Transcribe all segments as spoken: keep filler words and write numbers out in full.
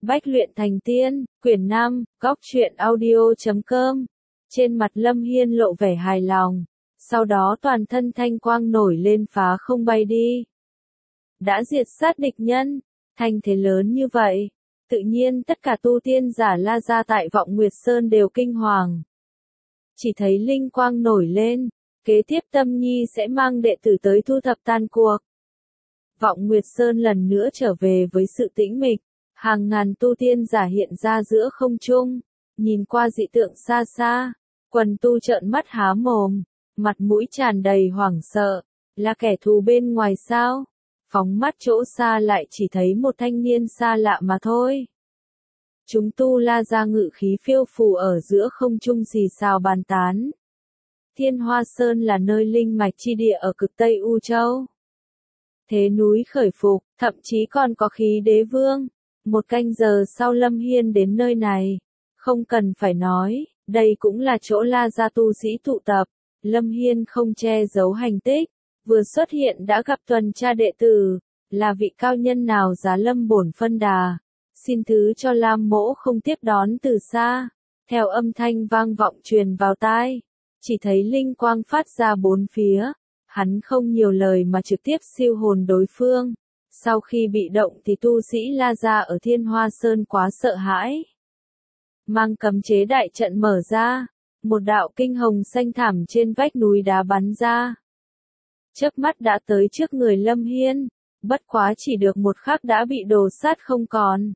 Bách luyện thành tiên, quyển năm, góc truyện audio chấm com. Trên mặt Lâm Hiên lộ vẻ hài lòng, sau đó toàn thân thanh quang nổi lên phá không bay đi. Đã diệt sát địch nhân, thành thế lớn như vậy, tự nhiên tất cả tu tiên giả La Gia tại Vọng Nguyệt Sơn đều kinh hoàng. Chỉ thấy linh quang nổi lên, kế tiếp Tâm Nhi sẽ mang đệ tử tới thu thập tan cuộc. Vọng Nguyệt Sơn lần nữa trở về với sự tĩnh mịch, hàng ngàn tu tiên giả hiện ra giữa không trung, nhìn qua dị tượng xa xa, quần tu trợn mắt há mồm, mặt mũi tràn đầy hoảng sợ, là kẻ thù bên ngoài sao? Phóng mắt chỗ xa lại chỉ thấy một thanh niên xa lạ mà thôi. Chúng tu La Gia ngự khí phiêu phù ở giữa không trung xì xào bàn tán. Thiên Hoa Sơn là nơi linh mạch chi địa ở cực Tây U Châu. Thế núi khởi phục, thậm chí còn có khí đế vương. Một canh giờ sau Lâm Hiên đến nơi này, không cần phải nói, đây cũng là chỗ La Gia tu sĩ tụ tập. Lâm Hiên không che giấu hành tích, vừa xuất hiện đã gặp tuần tra đệ tử, là vị cao nhân nào giá Lâm bổn phân đà, xin thứ cho Lam mỗ không tiếp đón từ xa. Theo âm thanh vang vọng truyền vào tai, chỉ thấy linh quang phát ra bốn phía, hắn không nhiều lời mà trực tiếp siêu hồn đối phương. Sau khi bị động thì tu sĩ La Gia ở Thiên Hoa Sơn quá sợ hãi. Mang cấm chế đại trận mở ra, một đạo kinh hồng xanh thẳm trên vách núi đá bắn ra. Chớp mắt đã tới trước người Lâm Hiên, bất quá chỉ được một khắc đã bị đồ sát không còn.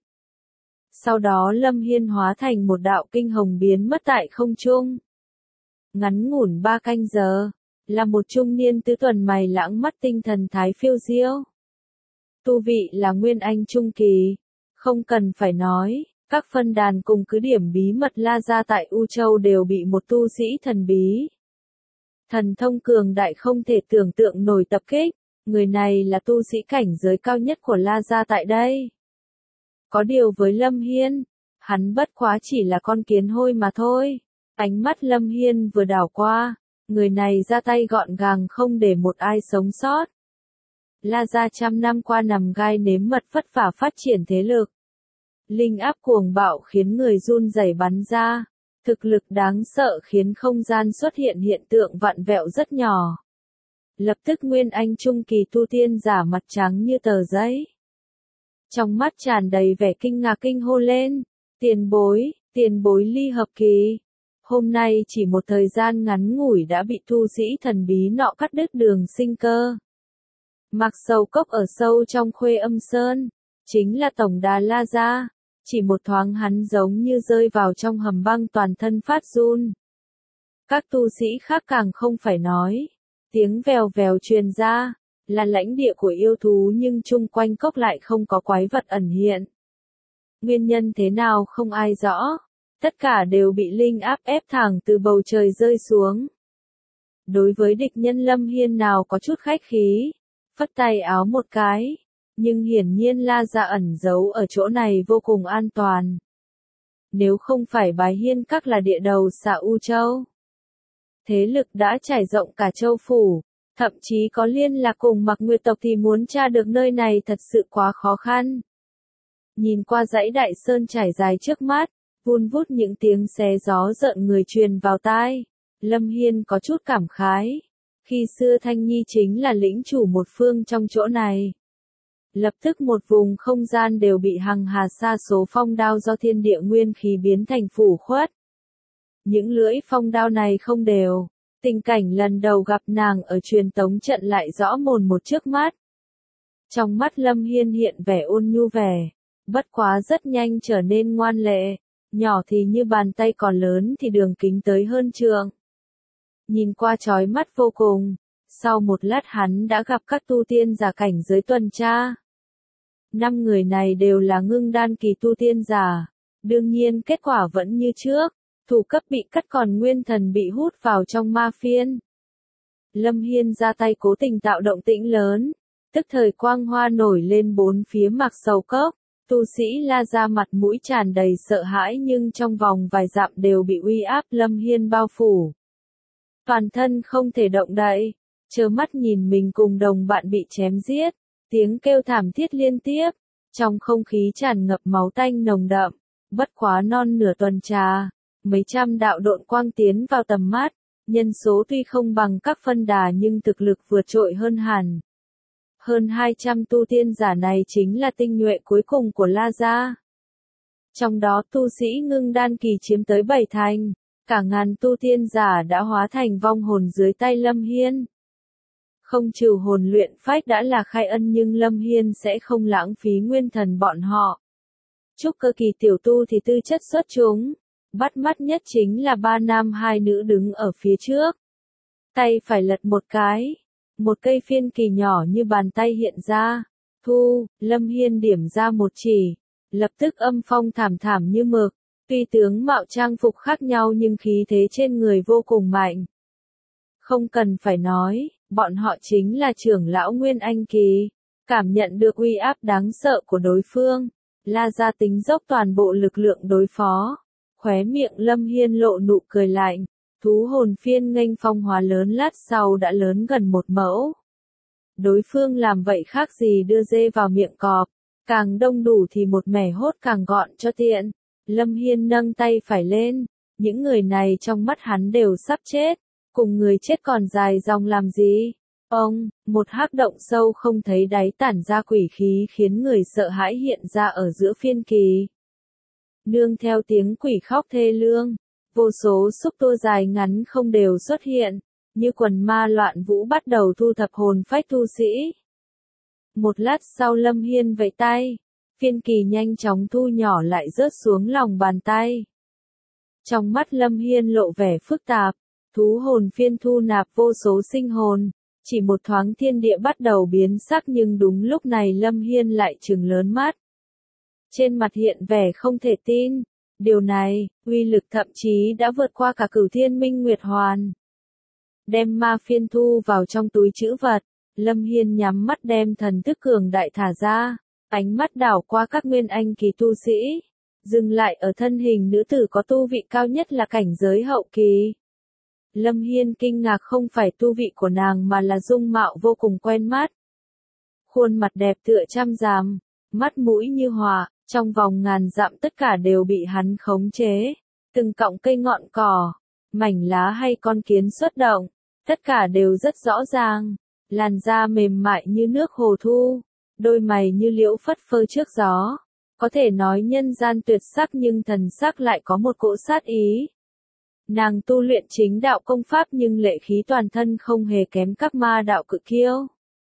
Sau đó Lâm Hiên hóa thành một đạo kinh hồng biến mất tại không trung. Ngắn ngủn ba canh giờ, là một trung niên tứ tuần mày lãng mắt tinh thần thái phiêu diêu. Tu vị là Nguyên Anh Trung Kỳ, không cần phải nói, các phân đàn cùng cứ điểm bí mật La Gia tại U Châu đều bị một tu sĩ thần bí. Thần thông cường đại không thể tưởng tượng nổi tập kích, người này là tu sĩ cảnh giới cao nhất của La Gia tại đây. Có điều với Lâm Hiên, hắn bất quá chỉ là con kiến hôi mà thôi. Ánh mắt Lâm Hiên vừa đảo qua, người này ra tay gọn gàng không để một ai sống sót. La Gia trăm năm qua nằm gai nếm mật vất vả phát triển thế lực. Linh áp cuồng bạo khiến người run rẩy bắn ra. Thực lực đáng sợ khiến không gian xuất hiện hiện tượng vặn vẹo rất nhỏ. Lập tức Nguyên Anh Trung Kỳ tu tiên giả mặt trắng như tờ giấy. Trong mắt tràn đầy vẻ kinh ngạc kinh hô lên. Tiền bối, tiền bối ly hợp kỳ. Hôm nay chỉ một thời gian ngắn ngủi đã bị tu sĩ thần bí nọ cắt đứt đường sinh cơ. Mặc sầu cốc ở sâu trong Khuê Âm Sơn, chính là tổng đà La Gia, chỉ một thoáng hắn giống như rơi vào trong hầm băng toàn thân phát run. Các tu sĩ khác càng không phải nói, tiếng vèo vèo truyền ra, là lãnh địa của yêu thú nhưng chung quanh cốc lại không có quái vật ẩn hiện. Nguyên nhân thế nào không ai rõ, tất cả đều bị linh áp ép thẳng từ bầu trời rơi xuống. Đối với địch nhân Lâm Hiên nào có chút khách khí, phất tay áo một cái, nhưng hiển nhiên La Gia ẩn giấu ở chỗ này vô cùng an toàn. Nếu không phải Bái Hiên Các là địa đầu xạ U Châu, thế lực đã trải rộng cả châu phủ, thậm chí có liên lạc cùng Mặc Nguyệt tộc thì muốn tra được nơi này thật sự quá khó khăn. Nhìn qua dãy đại sơn trải dài trước mắt, vun vút những tiếng xé gió rợn người truyền vào tai, Lâm Hiên có chút cảm khái. Khi xưa Thanh Nhi chính là lĩnh chủ một phương trong chỗ này. Lập tức một vùng không gian đều bị hằng hà sa số phong đao do thiên địa nguyên khí biến thành phủ khuất. Những lưỡi phong đao này không đều, tình cảnh lần đầu gặp nàng ở truyền tống trận lại rõ mồn một trước mắt. Trong mắt Lâm Hiên hiện vẻ ôn nhu vẻ, bất quá rất nhanh trở nên ngoan lệ, nhỏ thì như bàn tay còn lớn thì đường kính tới hơn trượng. Nhìn qua chói mắt vô cùng, sau một lát hắn đã gặp các tu tiên giả cảnh giới tuần tra. Năm người này đều là ngưng đan kỳ tu tiên giả, đương nhiên kết quả vẫn như trước, thủ cấp bị cắt còn nguyên thần bị hút vào trong ma phiên. Lâm Hiên ra tay cố tình tạo động tĩnh lớn, tức thời quang hoa nổi lên bốn phía Mặc Sầu Cốc, tu sĩ La Gia mặt mũi tràn đầy sợ hãi nhưng trong vòng vài dặm đều bị uy áp Lâm Hiên bao phủ. Toàn thân không thể động đậy, trơ mắt nhìn mình cùng đồng bạn bị chém giết, tiếng kêu thảm thiết liên tiếp, Trong không khí tràn ngập máu tanh nồng đậm, bất quá non nửa tuần trà, mấy trăm đạo độn quang tiến vào tầm mắt, nhân số tuy không bằng các phân đà nhưng thực lực vượt trội hơn hẳn. Hơn hai trăm tu tiên giả này chính là tinh nhuệ cuối cùng của La Gia. Trong đó tu sĩ ngưng đan kỳ chiếm tới bảy thành, cả ngàn tu tiên giả đã hóa thành vong hồn dưới tay Lâm Hiên. Không trừ hồn luyện phách đã là khai ân nhưng Lâm Hiên sẽ không lãng phí nguyên thần bọn họ. Trúc cơ kỳ tiểu tu thì tư chất xuất chúng, bắt mắt nhất chính là ba nam hai nữ đứng ở phía trước. Tay phải lật một cái, một cây phiên kỳ nhỏ như bàn tay hiện ra, thu, Lâm Hiên điểm ra một chỉ, lập tức âm phong thảm thảm như mực, tuy tướng mạo trang phục khác nhau nhưng khí thế trên người vô cùng mạnh. Không cần phải nói, bọn họ chính là trưởng lão Nguyên Anh Kỳ, cảm nhận được uy áp đáng sợ của đối phương, La Gia tính dốc toàn bộ lực lượng đối phó, khóe miệng Lâm Hiên lộ nụ cười lạnh, thú hồn phiên nghênh phong hóa lớn lát sau đã lớn gần một mẫu. Đối phương làm vậy khác gì đưa dê vào miệng cọp, càng đông đủ thì một mẻ hốt càng gọn cho tiện. Lâm Hiên nâng tay phải lên, những người này trong mắt hắn đều sắp chết, cùng người chết còn dài dòng làm gì? Ông, một hắc động sâu không thấy đáy tản ra quỷ khí khiến người sợ hãi hiện ra ở giữa phiên kỳ. Nương theo tiếng quỷ khóc thê lương, vô số xúc tua dài ngắn không đều xuất hiện, như quần ma loạn vũ bắt đầu thu thập hồn phách tu sĩ. Một lát sau Lâm Hiên vẫy tay, phiên kỳ nhanh chóng thu nhỏ lại rớt xuống lòng bàn tay. Trong mắt Lâm Hiên lộ vẻ phức tạp, thú hồn phiên thu nạp vô số sinh hồn, chỉ một thoáng thiên địa bắt đầu biến sắc nhưng đúng lúc này Lâm Hiên lại trừng lớn mắt. Trên mặt hiện vẻ không thể tin, điều này, uy lực thậm chí đã vượt qua cả Cửu Thiên Minh Nguyệt Hoàn. Đem ma phiên thu vào trong túi trữ vật, Lâm Hiên nhắm mắt đem thần thức cường đại thả ra, ánh mắt đảo qua các nguyên anh kỳ tu sĩ, dừng lại ở thân hình nữ tử có tu vị cao nhất là cảnh giới hậu kỳ. Lâm Hiên kinh ngạc không phải tu vị của nàng mà là dung mạo vô cùng quen mắt. Khuôn mặt đẹp tựa trăm ràm, mắt mũi như hỏa, trong vòng ngàn dặm tất cả đều bị hắn khống chế. Từng cọng cây ngọn cỏ, mảnh lá hay con kiến xuất động, tất cả đều rất rõ ràng. Làn da mềm mại như nước hồ thu, đôi mày như liễu phất phơ trước gió. Có thể nói nhân gian tuyệt sắc nhưng thần sắc lại có một cỗ sát ý. Nàng tu luyện chính đạo công pháp nhưng lệ khí toàn thân không hề kém các ma đạo cự kiêu.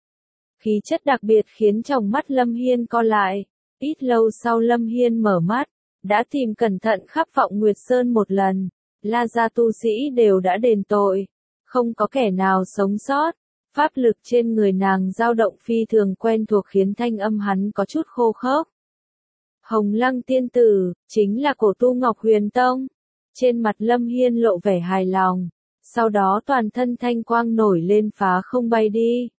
Khí chất đặc biệt khiến trong mắt Lâm Hiên co lại. Ít lâu sau Lâm Hiên mở mắt, đã tìm cẩn thận khắp Vọng Nguyệt Sơn một lần. La gia tu sĩ đều đã đền tội, không có kẻ nào sống sót. Pháp lực trên người nàng dao động phi thường quen thuộc khiến thanh âm hắn có chút khô khốc. Hồng Lăng tiên tử, chính là cổ tu Ngọc Huyền Tông. Trên mặt Lâm Hiên lộ vẻ hài lòng, sau đó toàn thân thanh quang nổi lên phá không bay đi.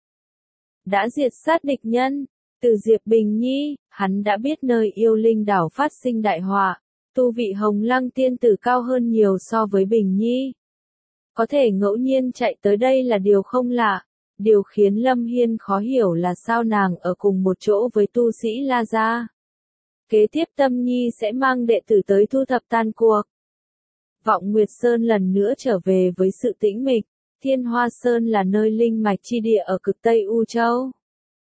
Đã diệt sát địch nhân, từ Diệp Bình Nhi, hắn đã biết nơi yêu linh đảo phát sinh đại họa, tu vị Hồng Lăng tiên tử cao hơn nhiều so với Bình Nhi. Có thể ngẫu nhiên chạy tới đây là điều không lạ, điều khiến Lâm Hiên khó hiểu là sao nàng ở cùng một chỗ với tu sĩ La Gia. Kế tiếp Tâm Nhi sẽ mang đệ tử tới thu thập tan cuộc. Vọng Nguyệt Sơn lần nữa trở về với sự tĩnh mịch, Thiên Hoa Sơn là nơi linh mạch chi địa ở cực Tây U Châu.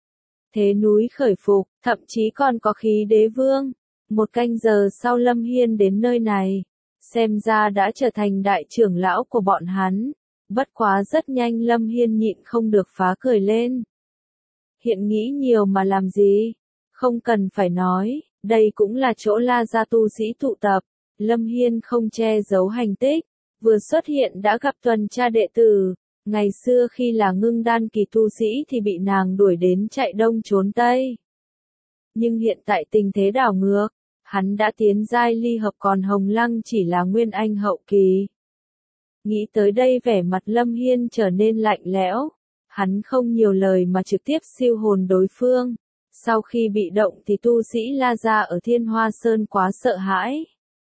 Thế núi khởi phục, thậm chí còn có khí đế vương. Một canh giờ sau Lâm Hiên đến nơi này, xem ra đã trở thành đại trưởng lão của bọn hắn. Bất quá rất nhanh Lâm Hiên nhịn không được phá cười lên. Hiện nghĩ nhiều mà làm gì? Không cần phải nói, đây cũng là chỗ La gia tu sĩ tụ tập. Lâm Hiên không che giấu hành tích, vừa xuất hiện đã gặp tuần tra đệ tử. Ngày xưa khi là ngưng đan kỳ tu sĩ thì bị nàng đuổi đến chạy đông trốn tây. Nhưng hiện tại tình thế đảo ngược, hắn đã tiến giai ly hợp còn Hồng Lăng chỉ là nguyên anh hậu kỳ. Nghĩ tới đây vẻ mặt Lâm Hiên trở nên lạnh lẽo, hắn không nhiều lời mà trực tiếp siêu hồn đối phương. Sau khi bị động thì tu sĩ La gia ở Thiên Hoa Sơn quá sợ hãi.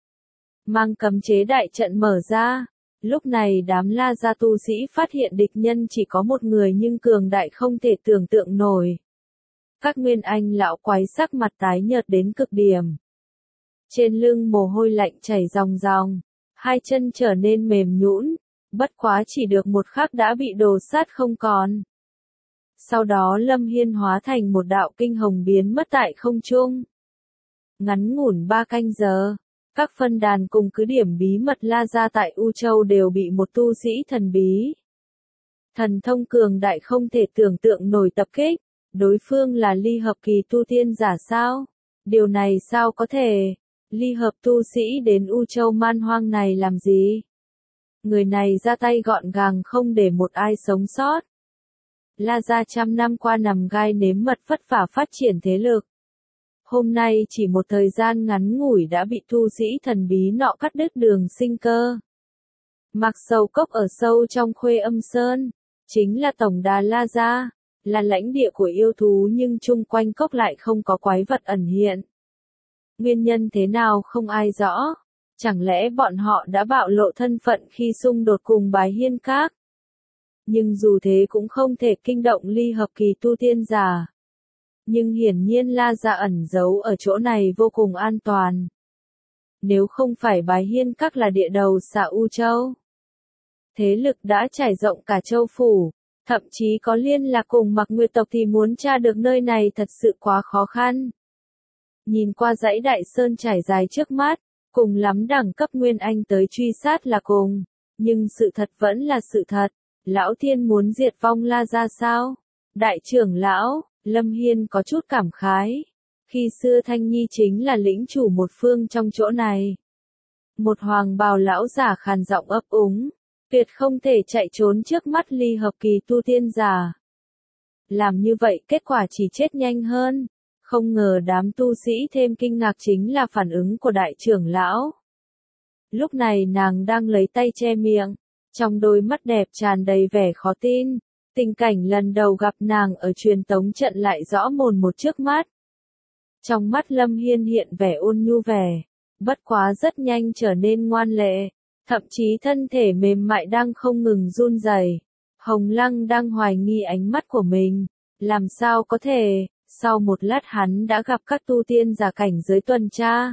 Mang cấm chế đại trận mở ra, lúc này đám La gia tu sĩ phát hiện địch nhân chỉ có một người nhưng cường đại không thể tưởng tượng nổi. Các nguyên anh lão quái sắc mặt tái nhợt đến cực điểm. Trên lưng mồ hôi lạnh chảy ròng ròng, hai chân trở nên mềm nhũn, bất quá chỉ được một khắc đã bị đồ sát không còn. Sau đó Lâm Hiên hóa thành một đạo kinh hồng biến mất tại không trung. Ngắn ngủn ba canh giờ, các phân đàn cùng cứ điểm bí mật La Gia tại U Châu đều bị một tu sĩ thần bí. Thần thông cường đại không thể tưởng tượng nổi tập kích, đối phương là ly hợp kỳ tu tiên giả sao? Điều này sao có thể? Ly hợp tu sĩ đến U Châu man hoang này làm gì? Người này ra tay gọn gàng không để một ai sống sót. La Gia trăm năm qua nằm gai nếm mật vất vả phát triển thế lực. Hôm nay chỉ một thời gian ngắn ngủi đã bị tu sĩ thần bí nọ cắt đứt đường sinh cơ. Mặc Sầu Cốc ở sâu trong Khuê Âm Sơn, chính là tổng đà La Gia, là lãnh địa của yêu thú nhưng chung quanh cốc lại không có quái vật ẩn hiện. Nguyên nhân thế nào không ai rõ, chẳng lẽ bọn họ đã bạo lộ thân phận khi xung đột cùng Bái Hiên Các? Nhưng dù thế cũng không thể kinh động ly hợp kỳ tu tiên giả. Nhưng hiển nhiên La Gia ẩn giấu ở chỗ này vô cùng an toàn. Nếu không phải Bái Hiên Các là địa đầu xạ U Châu, thế lực đã trải rộng cả châu phủ, thậm chí có liên lạc cùng Mặc Nguyệt tộc thì muốn tra được nơi này thật sự quá khó khăn. Nhìn qua dãy đại sơn trải dài trước mắt, cùng lắm đẳng cấp Nguyên Anh tới truy sát là cùng, nhưng sự thật vẫn là sự thật, Lão Thiên muốn diệt vong La Gia sao? Đại trưởng lão, Lâm Hiên có chút cảm khái, khi xưa Thanh Nhi chính là lĩnh chủ một phương trong chỗ này. Một hoàng bào lão giả khàn giọng ấp úng, tuyệt không thể chạy trốn trước mắt ly hợp kỳ tu tiên giả. Làm như vậy kết quả chỉ chết nhanh hơn. Không ngờ đám tu sĩ thêm kinh ngạc chính là phản ứng của đại trưởng lão. Lúc này nàng đang lấy tay che miệng, trong đôi mắt đẹp tràn đầy vẻ khó tin. Tình cảnh lần đầu gặp nàng ở truyền tống trận lại rõ mồn một trước mắt. Trong mắt Lâm Hiên hiện vẻ ôn nhu vẻ, bất quá rất nhanh trở nên ngoan lệ, thậm chí thân thể mềm mại đang không ngừng run rẩy. Hồng Lăng đang hoài nghi ánh mắt của mình, làm sao có thể? Sau một lát hắn đã gặp các tu tiên giả cảnh giới tuần tra.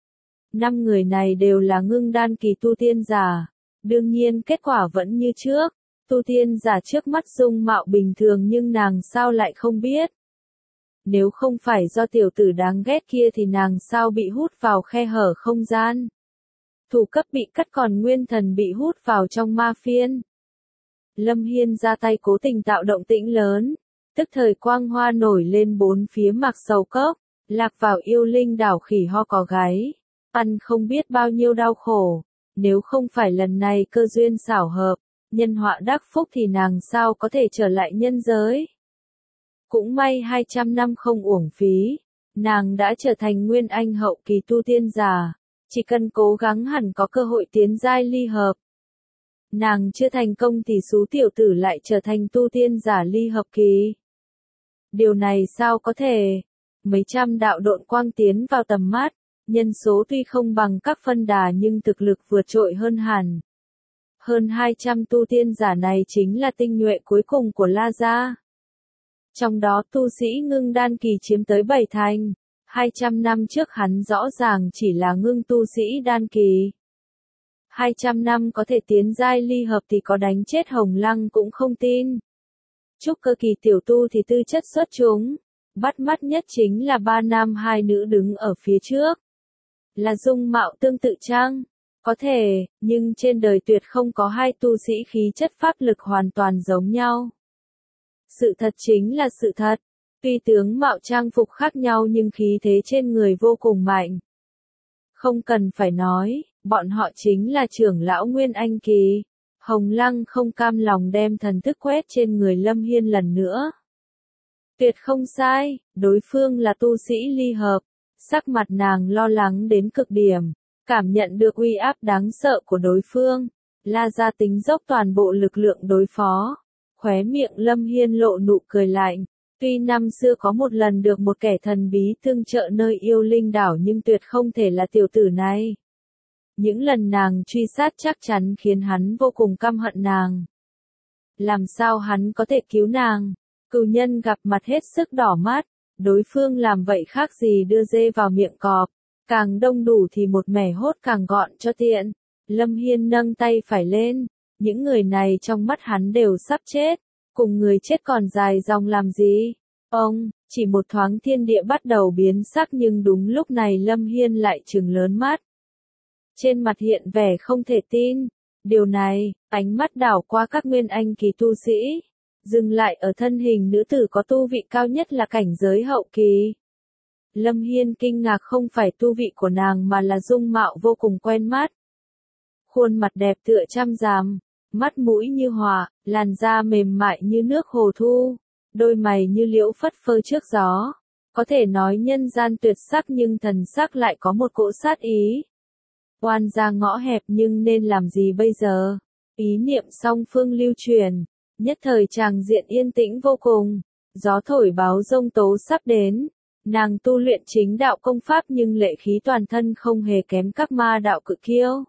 Năm người này đều là ngưng đan kỳ tu tiên giả. Đương nhiên kết quả vẫn như trước. Tu tiên giả trước mắt dung mạo bình thường nhưng nàng sao lại không biết. Nếu không phải do tiểu tử đáng ghét kia thì nàng sao bị hút vào khe hở không gian. Thủ cấp bị cắt còn nguyên thần bị hút vào trong ma phiên. Lâm Hiên ra tay cố tình tạo động tĩnh lớn. Tức thời quang hoa nổi lên bốn phía Mặc Sầu Cốc, lạc vào yêu linh đảo khỉ ho có gáy, ăn không biết bao nhiêu đau khổ, nếu không phải lần này cơ duyên xảo hợp, nhân họa đắc phúc thì nàng sao có thể trở lại nhân giới. Cũng may hai trăm năm không uổng phí, nàng đã trở thành nguyên anh hậu kỳ tu tiên giả, chỉ cần cố gắng hẳn có cơ hội tiến giai ly hợp. Nàng chưa thành công thì số tiểu tử lại trở thành tu tiên giả ly hợp kỳ. Điều này sao có thể? Mấy trăm đạo độn quang tiến vào tầm mắt, nhân số tuy không bằng các phân đà nhưng thực lực vượt trội hơn hẳn. Hơn hai trăm tu tiên giả này chính là tinh nhuệ cuối cùng của La Gia. Trong đó tu sĩ ngưng đan kỳ chiếm tới bảy thành, hai trăm năm trước hắn rõ ràng chỉ là ngưng tu sĩ đan kỳ. hai trăm năm có thể tiến giai ly hợp thì có đánh chết Hồng Lăng cũng không tin. Trúc cơ kỳ tiểu tu thì tư chất xuất chúng, bắt mắt nhất chính là ba nam hai nữ đứng ở phía trước. Là dung mạo tương tự chăng? Có thể, nhưng trên đời tuyệt không có hai tu sĩ khí chất pháp lực hoàn toàn giống nhau. Sự thật chính là sự thật, tuy tướng mạo trang phục khác nhau nhưng khí thế trên người vô cùng mạnh. Không cần phải nói, bọn họ chính là trưởng lão Nguyên Anh kỳ. Hồng Lăng không cam lòng đem thần thức quét trên người Lâm Hiên lần nữa. Tuyệt không sai, đối phương là tu sĩ ly hợp, sắc mặt nàng lo lắng đến cực điểm, cảm nhận được uy áp đáng sợ của đối phương, La Gia tính dốc toàn bộ lực lượng đối phó. Khóe miệng Lâm Hiên lộ nụ cười lạnh, tuy năm xưa có một lần được một kẻ thần bí tương trợ nơi yêu linh đảo nhưng tuyệt không thể là tiểu tử này. Những lần nàng truy sát chắc chắn khiến hắn vô cùng căm hận nàng. Làm sao hắn có thể cứu nàng? Cừu nhân gặp mặt hết sức đỏ mắt, Đối phương làm vậy khác gì đưa dê vào miệng cọp, càng đông đủ thì một mẻ hốt càng gọn cho tiện. Lâm Hiên nâng tay phải lên, những người này trong mắt hắn đều sắp chết, cùng người chết còn dài dòng làm gì? Ông, chỉ một thoáng thiên địa bắt đầu biến sắc nhưng đúng lúc này Lâm Hiên lại trừng lớn mắt. Trên mặt hiện vẻ không thể tin, điều này, ánh mắt đảo qua các nguyên anh kỳ tu sĩ, dừng lại ở thân hình nữ tử có tu vị cao nhất là cảnh giới hậu kỳ. Lâm Hiên kinh ngạc không phải tu vị của nàng mà là dung mạo vô cùng quen mắt. Khuôn mặt đẹp tựa trăm rằm, mắt mũi như họa, làn da mềm mại như nước hồ thu, đôi mày như liễu phất phơ trước gió. Có thể nói nhân gian tuyệt sắc nhưng thần sắc lại có một cỗ sát ý. Oan ra ngõ hẹp nhưng nên làm gì bây giờ? Ý niệm song phương lưu truyền, nhất thời tràng diện yên tĩnh vô cùng, gió thổi báo giông tố sắp đến. Nàng tu luyện chính đạo công pháp nhưng lệ khí toàn thân không hề kém các ma đạo cự kiêu.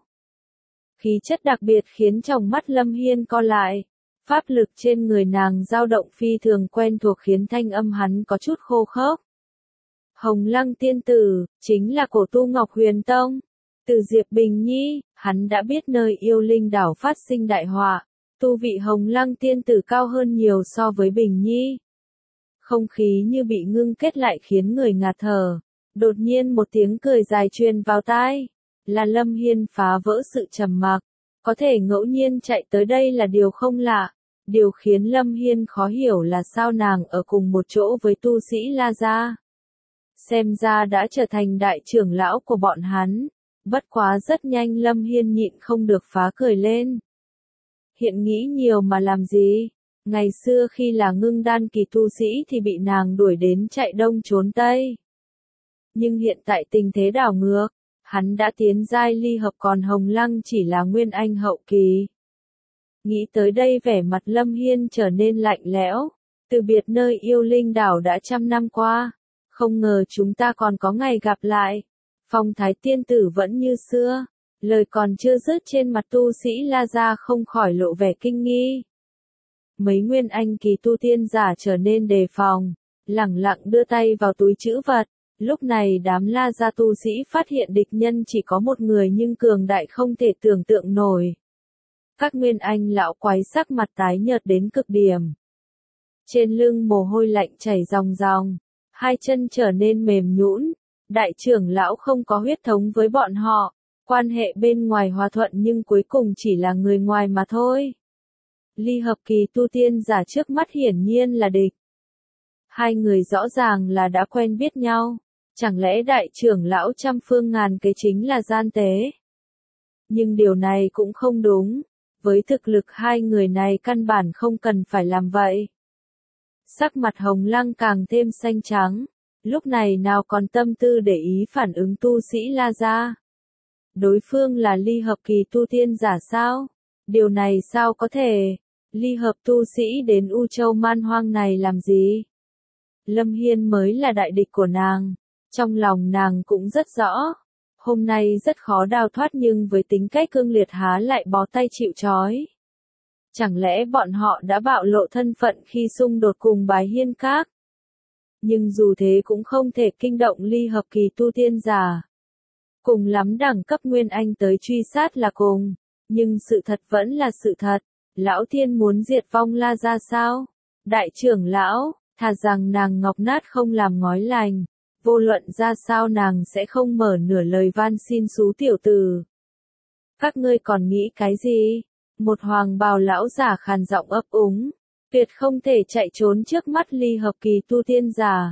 Khí chất đặc biệt khiến trong mắt Lâm Hiên co lại, pháp lực trên người nàng dao động phi thường quen thuộc khiến thanh âm hắn có chút khô khốc. Hồng Lăng tiên tử, chính là cổ tu Ngọc Huyền Tông. Từ Diệp Bình Nhi, hắn đã biết nơi yêu linh đảo phát sinh đại họa, tu vị Hồng Lăng tiên tử cao hơn nhiều so với Bình Nhi. Không khí như bị ngưng kết lại khiến người ngạt thở. Đột nhiên một tiếng cười dài truyền vào tai, là Lâm Hiên phá vỡ sự trầm mặc. Có thể ngẫu nhiên chạy tới đây là điều không lạ. Điều khiến Lâm Hiên khó hiểu là sao nàng ở cùng một chỗ với tu sĩ La Gia. Xem ra đã trở thành đại trưởng lão của bọn hắn. Bất quá rất nhanh Lâm Hiên nhịn không được phá cười lên. Hiện nghĩ nhiều mà làm gì? Ngày xưa khi là ngưng đan kỳ tu sĩ thì bị nàng đuổi đến chạy đông trốn tây. Nhưng hiện tại tình thế đảo ngược, hắn đã tiến giai ly hợp còn Hồng Lăng chỉ là nguyên anh hậu kỳ. Nghĩ tới đây vẻ mặt Lâm Hiên trở nên lạnh lẽo, từ biệt nơi yêu linh đảo đã trăm năm qua, không ngờ chúng ta còn có ngày gặp lại. Phong thái tiên tử vẫn như xưa, lời còn chưa dứt trên mặt tu sĩ La Gia không khỏi lộ vẻ kinh nghi. Mấy nguyên anh kỳ tu tiên giả trở nên đề phòng, lẳng lặng đưa tay vào túi trữ vật. Lúc này đám La Gia tu sĩ phát hiện địch nhân chỉ có một người nhưng cường đại không thể tưởng tượng nổi. Các nguyên anh lão quái sắc mặt tái nhợt đến cực điểm. Trên lưng mồ hôi lạnh chảy ròng ròng, hai chân trở nên mềm nhũn. Đại trưởng lão không có huyết thống với bọn họ, quan hệ bên ngoài hòa thuận nhưng cuối cùng chỉ là người ngoài mà thôi. Ly hợp kỳ tu tiên giả trước mắt hiển nhiên là địch. Hai người rõ ràng là đã quen biết nhau, chẳng lẽ đại trưởng lão trăm phương ngàn kế chính là gian tế? Nhưng điều này cũng không đúng, với thực lực hai người này căn bản không cần phải làm vậy. Sắc mặt Hồng Lăng càng thêm xanh trắng. Lúc này nào còn tâm tư để ý phản ứng tu sĩ La Gia. Đối phương là ly hợp kỳ tu tiên giả sao? Điều này sao có thể? Ly hợp tu sĩ đến U Châu man hoang này làm gì? Lâm Hiên mới là đại địch của nàng. Trong lòng nàng cũng rất rõ. Hôm nay rất khó đào thoát nhưng với tính cách cương liệt há lại bó tay chịu trói. Chẳng lẽ bọn họ đã bạo lộ thân phận khi xung đột cùng Bái Hiên Các? Nhưng dù thế cũng không thể kinh động ly hợp kỳ tu tiên giả. Cùng lắm đẳng cấp nguyên anh tới truy sát là cùng, nhưng sự thật vẫn là sự thật. Lão Thiên muốn diệt vong La Gia sao? Đại trưởng lão, thà rằng nàng ngọc nát không làm ngói lành, vô luận ra sao nàng sẽ không mở nửa lời van xin xú tiểu tử. Các ngươi còn nghĩ cái gì? Một hoàng bào lão giả khàn giọng ấp úng. Tuyệt không thể chạy trốn trước mắt ly hợp kỳ tu tiên giả.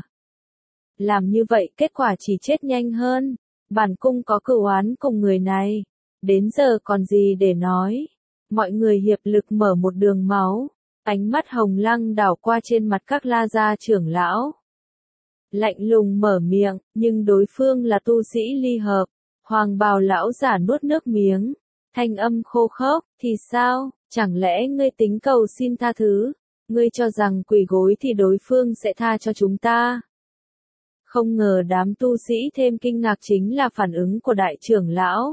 Làm như vậy kết quả chỉ chết nhanh hơn. Bản cung có cửu oán cùng người này. Đến giờ còn gì để nói. Mọi người hiệp lực mở một đường máu. Ánh mắt Hồng Lăng đảo qua trên mặt các La Gia trưởng lão. Lạnh lùng mở miệng, nhưng đối phương là tu sĩ ly hợp. Hoàng bào lão giả nuốt nước miếng. Thanh âm khô khốc, thì sao, chẳng lẽ ngươi tính cầu xin tha thứ? Ngươi cho rằng quỳ gối thì đối phương sẽ tha cho chúng ta. Không ngờ đám tu sĩ thêm kinh ngạc chính là phản ứng của đại trưởng lão.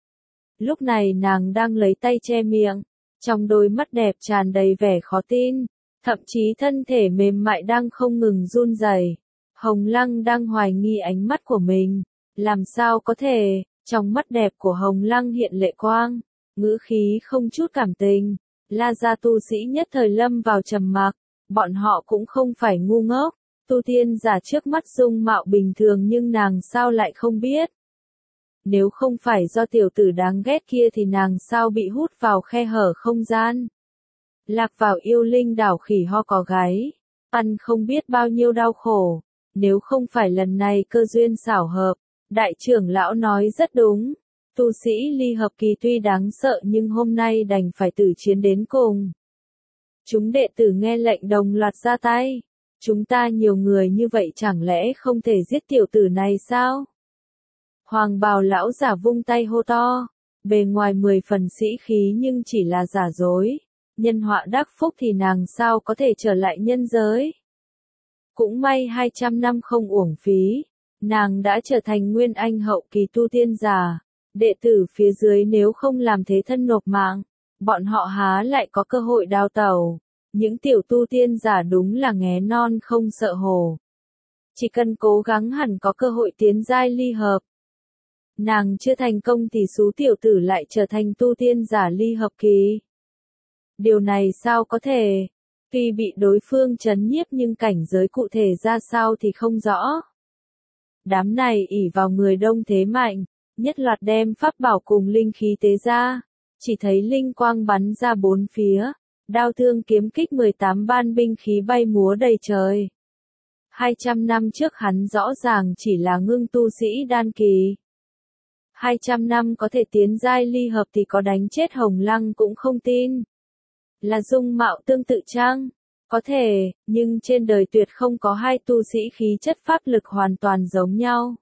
Lúc này nàng đang lấy tay che miệng, trong đôi mắt đẹp tràn đầy vẻ khó tin, thậm chí thân thể mềm mại đang không ngừng run rẩy. Hồng Lăng đang hoài nghi ánh mắt của mình. Làm sao có thể, trong mắt đẹp của Hồng Lăng hiện lệ quang, ngữ khí không chút cảm tình. La gia tu sĩ nhất thời lâm vào trầm mặc, bọn họ cũng không phải ngu ngốc, tu tiên giả trước mắt dung mạo bình thường nhưng nàng sao lại không biết. Nếu không phải do tiểu tử đáng ghét kia thì nàng sao bị hút vào khe hở không gian. Lạc vào yêu linh đảo khỉ ho có gáy, ăn không biết bao nhiêu đau khổ, nếu không phải lần này cơ duyên xảo hợp, đại trưởng lão nói rất đúng. Tu sĩ ly hợp kỳ tuy đáng sợ nhưng hôm nay đành phải tử chiến đến cùng. Chúng đệ tử nghe lệnh đồng loạt ra tay. Chúng ta nhiều người như vậy chẳng lẽ không thể giết tiểu tử này sao? Hoàng bào lão giả vung tay hô to. Bề ngoài mười phần sĩ khí nhưng chỉ là giả dối. Nhân họa đắc phúc thì nàng sao có thể trở lại nhân giới? Cũng may hai trăm năm không uổng phí. Nàng đã trở thành nguyên anh hậu kỳ tu tiên giả. Đệ tử phía dưới nếu không làm thế thân nộp mạng, bọn họ há lại có cơ hội đào tẩu. Những tiểu tu tiên giả đúng là nghé non không sợ hổ. Chỉ cần cố gắng hẳn có cơ hội tiến giai ly hợp. Nàng chưa thành công thì số tiểu tử lại trở thành tu tiên giả ly hợp kỳ. Điều này sao có thể? Tuy bị đối phương trấn nhiếp nhưng cảnh giới cụ thể ra sao thì không rõ. Đám này ỷ vào người đông thế mạnh, nhất loạt đem pháp bảo cùng linh khí tế ra, chỉ thấy linh quang bắn ra bốn phía, đao thương kiếm kích mười tám ban binh khí bay múa đầy trời. hai trăm năm trước hắn rõ ràng chỉ là ngưng tu sĩ đan kỳ. hai trăm năm có thể tiến giai ly hợp thì có đánh chết Hồng Lăng cũng không tin. Là dung mạo tương tự chăng? Có thể, nhưng trên đời tuyệt không có hai tu sĩ khí chất pháp lực hoàn toàn giống nhau.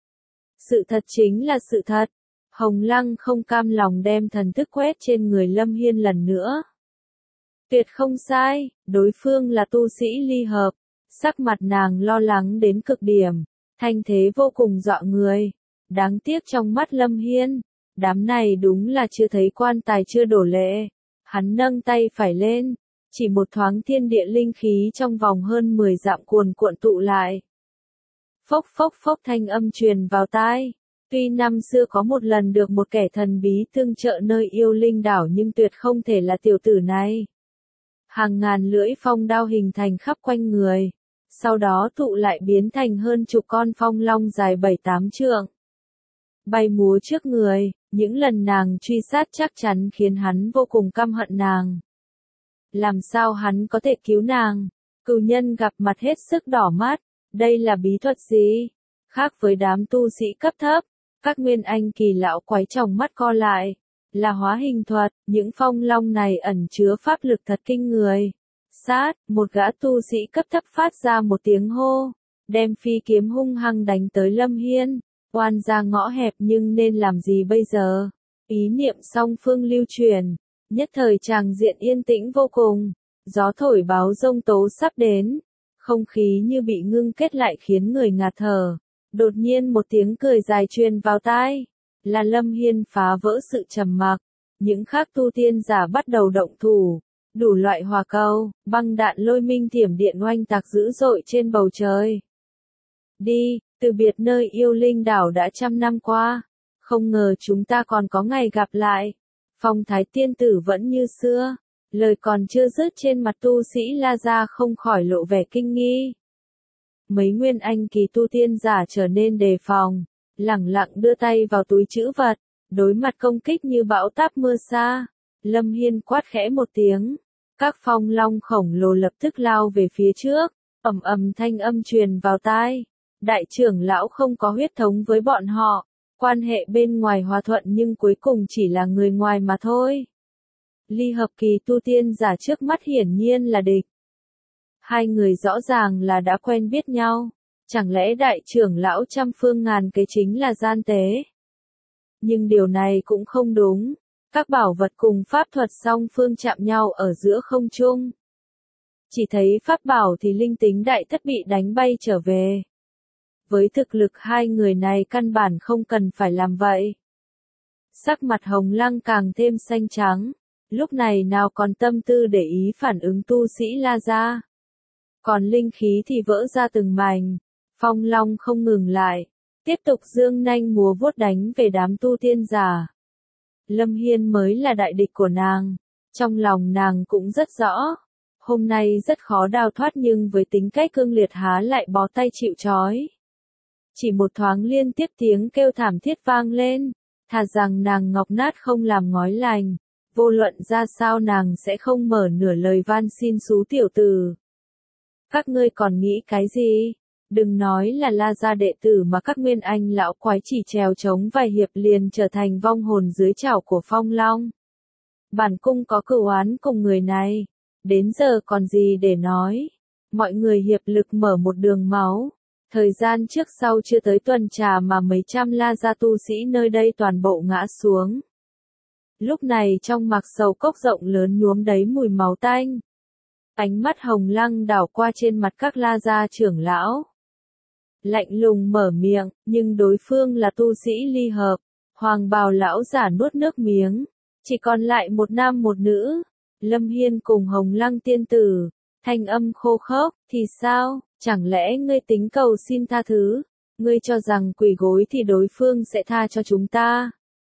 Sự thật chính là sự thật. Hồng Lăng không cam lòng đem thần thức quét trên người Lâm Hiên lần nữa. Tuyệt không sai, đối phương là tu sĩ ly hợp. Sắc mặt nàng lo lắng đến cực điểm, thanh thế vô cùng dọa người. Đáng tiếc trong mắt Lâm Hiên, đám này đúng là chưa thấy quan tài chưa đổ lệ. Hắn nâng tay phải lên, chỉ một thoáng thiên địa linh khí trong vòng hơn mười dặm cuồn cuộn tụ lại. Phốc phốc phốc thanh âm truyền vào tai. Tuy năm xưa có một lần được một kẻ thần bí tương trợ nơi yêu linh đảo nhưng tuyệt không thể là tiểu tử này. Hàng ngàn lưỡi phong đao hình thành khắp quanh người. Sau đó tụ lại biến thành hơn chục con phong long dài bảy tám trượng. Bay múa trước người, những lần nàng truy sát chắc chắn khiến hắn vô cùng căm hận nàng. Làm sao hắn có thể cứu nàng? Cừu nhân gặp mặt hết sức đỏ mắt. Đây là bí thuật gì? Khác với đám tu sĩ cấp thấp, các nguyên anh kỳ lão quái tròng mắt co lại. Là hóa hình thuật, những phong long này ẩn chứa pháp lực thật kinh người. Sát, một gã tu sĩ cấp thấp phát ra một tiếng hô, đem phi kiếm hung hăng đánh tới Lâm Hiên. Oan ra ngõ hẹp nhưng nên làm gì bây giờ? Ý niệm song phương lưu truyền, nhất thời tràng diện yên tĩnh vô cùng. Gió thổi báo giông tố sắp đến. Không khí như bị ngưng kết lại khiến người ngạt thở. Đột nhiên một tiếng cười dài truyền vào tai. Là Lâm Hiên phá vỡ sự trầm mặc. Những khác tu tiên giả bắt đầu động thủ. Đủ loại hỏa cầu, băng đạn lôi minh thiểm điện oanh tạc dữ dội trên bầu trời. Đi, từ biệt nơi yêu linh đảo đã trăm năm qua. Không ngờ chúng ta còn có ngày gặp lại. Phong thái tiên tử vẫn như xưa. Lời còn chưa dứt trên mặt tu sĩ La Gia không khỏi lộ vẻ kinh nghi. Mấy nguyên anh kỳ tu tiên giả trở nên đề phòng, lẳng lặng đưa tay vào túi trữ vật, đối mặt công kích như bão táp mưa xa. Lâm Hiên quát khẽ một tiếng, các phong long khổng lồ lập tức lao về phía trước, ầm ầm thanh âm truyền vào tai. Đại trưởng lão không có huyết thống với bọn họ, quan hệ bên ngoài hòa thuận nhưng cuối cùng chỉ là người ngoài mà thôi. Ly hợp kỳ tu tiên giả trước mắt hiển nhiên là địch. Hai người rõ ràng là đã quen biết nhau. Chẳng lẽ đại trưởng lão trăm phương ngàn kế chính là gian tế? Nhưng điều này cũng không đúng. Các bảo vật cùng pháp thuật song phương chạm nhau ở giữa không trung. Chỉ thấy pháp bảo thì linh tính đại thất bị đánh bay trở về. Với thực lực hai người này căn bản không cần phải làm vậy. Sắc mặt Hồng Lăng càng thêm xanh trắng. Lúc này nào còn tâm tư để ý phản ứng tu sĩ La Gia. Còn linh khí thì vỡ ra từng mảnh. Phong Long không ngừng lại, tiếp tục giương nanh múa vuốt đánh về đám tu tiên giả. Lâm Hiên mới là đại địch của nàng, trong lòng nàng cũng rất rõ. Hôm nay rất khó đào thoát nhưng với tính cách cương liệt há lại bó tay chịu trói. Chỉ một thoáng liên tiếp tiếng kêu thảm thiết vang lên, thà rằng nàng ngọc nát không làm ngói lành, vô luận ra sao nàng sẽ không mở nửa lời van xin xú tiểu tử. Các ngươi còn nghĩ cái gì? Đừng nói là La gia đệ tử mà các nguyên anh lão quái chỉ trèo trống vài hiệp liền trở thành vong hồn dưới chảo của Phong Long. Bản cung có cửu oán cùng người này, đến giờ còn gì để nói. Mọi người hiệp lực mở một đường máu. Thời gian trước sau chưa tới tuần trà mà mấy trăm La gia tu sĩ nơi đây toàn bộ ngã xuống. Lúc này trong mạc sầu cốc rộng lớn nhuốm đầy mùi máu tanh. Ánh mắt Hồng Lăng đảo qua trên mặt các La gia trưởng lão. Lạnh lùng mở miệng, nhưng đối phương là tu sĩ ly hợp. Hoàng bào lão giả nuốt nước miếng. Chỉ còn lại một nam một nữ. Lâm Hiên cùng Hồng Lăng tiên tử. Thanh âm khô khốc, thì sao, chẳng lẽ ngươi tính cầu xin tha thứ? Ngươi cho rằng quỳ gối thì đối phương sẽ tha cho chúng ta?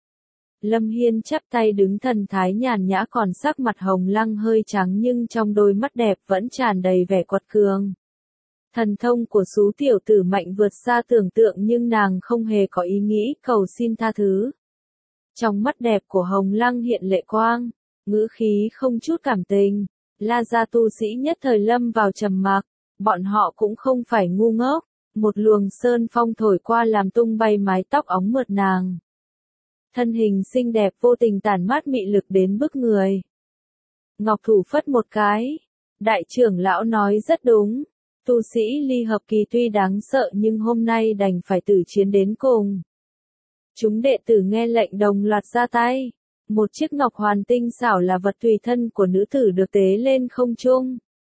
Lâm Hiên chắp tay đứng thần thái nhàn nhã, còn sắc mặt Hồng Lăng hơi trắng nhưng trong đôi mắt đẹp vẫn tràn đầy vẻ quật cường. Thần thông của xú tiểu tử mạnh vượt xa tưởng tượng nhưng nàng không hề có ý nghĩ cầu xin tha thứ. Trong mắt đẹp của Hồng Lăng hiện lệ quang, ngữ khí không chút cảm tình. La gia tu sĩ nhất thời lâm vào trầm mặc, bọn họ cũng không phải ngu ngốc, một luồng sơn phong thổi qua làm tung bay mái tóc óng mượt nàng. Thân hình xinh đẹp vô tình tản mát mị lực đến bức người. Ngọc thủ phất một cái, đại trưởng lão nói rất đúng, tu sĩ ly hợp kỳ tuy đáng sợ nhưng hôm nay đành phải tử chiến đến cùng. Chúng đệ tử nghe lệnh đồng loạt ra tay. Một chiếc ngọc hoàn tinh xảo là vật tùy thân của nữ tử được tế lên không trung.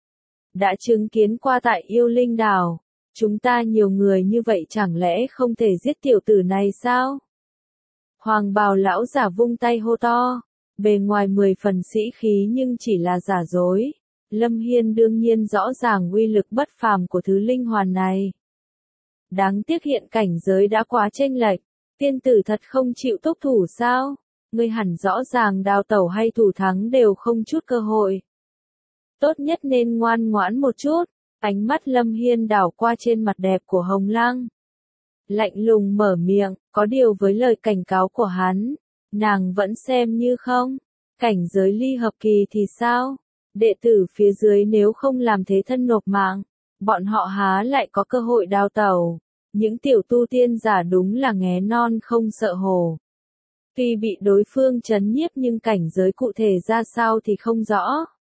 Đã chứng kiến qua tại Yêu Linh Đảo, chúng ta nhiều người như vậy chẳng lẽ không thể giết tiểu tử này sao? Hoàng bào lão giả vung tay hô to, bề ngoài mười phần sĩ khí nhưng chỉ là giả dối. Lâm Hiên đương nhiên rõ ràng uy lực bất phàm của thứ linh hoàn này. Đáng tiếc hiện cảnh giới đã quá chênh lệch, tiên tử thật không chịu tốc thủ sao? Ngươi hẳn rõ ràng đào tẩu hay thủ thắng đều không chút cơ hội. Tốt nhất nên ngoan ngoãn một chút. Ánh mắt Lâm Hiên đảo qua trên mặt đẹp của Hồng Lăng. Lạnh lùng mở miệng, có điều với lời cảnh cáo của hắn, nàng vẫn xem như không. Cảnh giới ly hợp kỳ thì sao? Đệ tử phía dưới nếu không làm thế thân nộp mạng, bọn họ há lại có cơ hội đào tẩu. Những tiểu tu tiên giả đúng là nghé non không sợ hổ. Tuy bị đối phương trấn nhiếp nhưng cảnh giới cụ thể ra sao thì không rõ.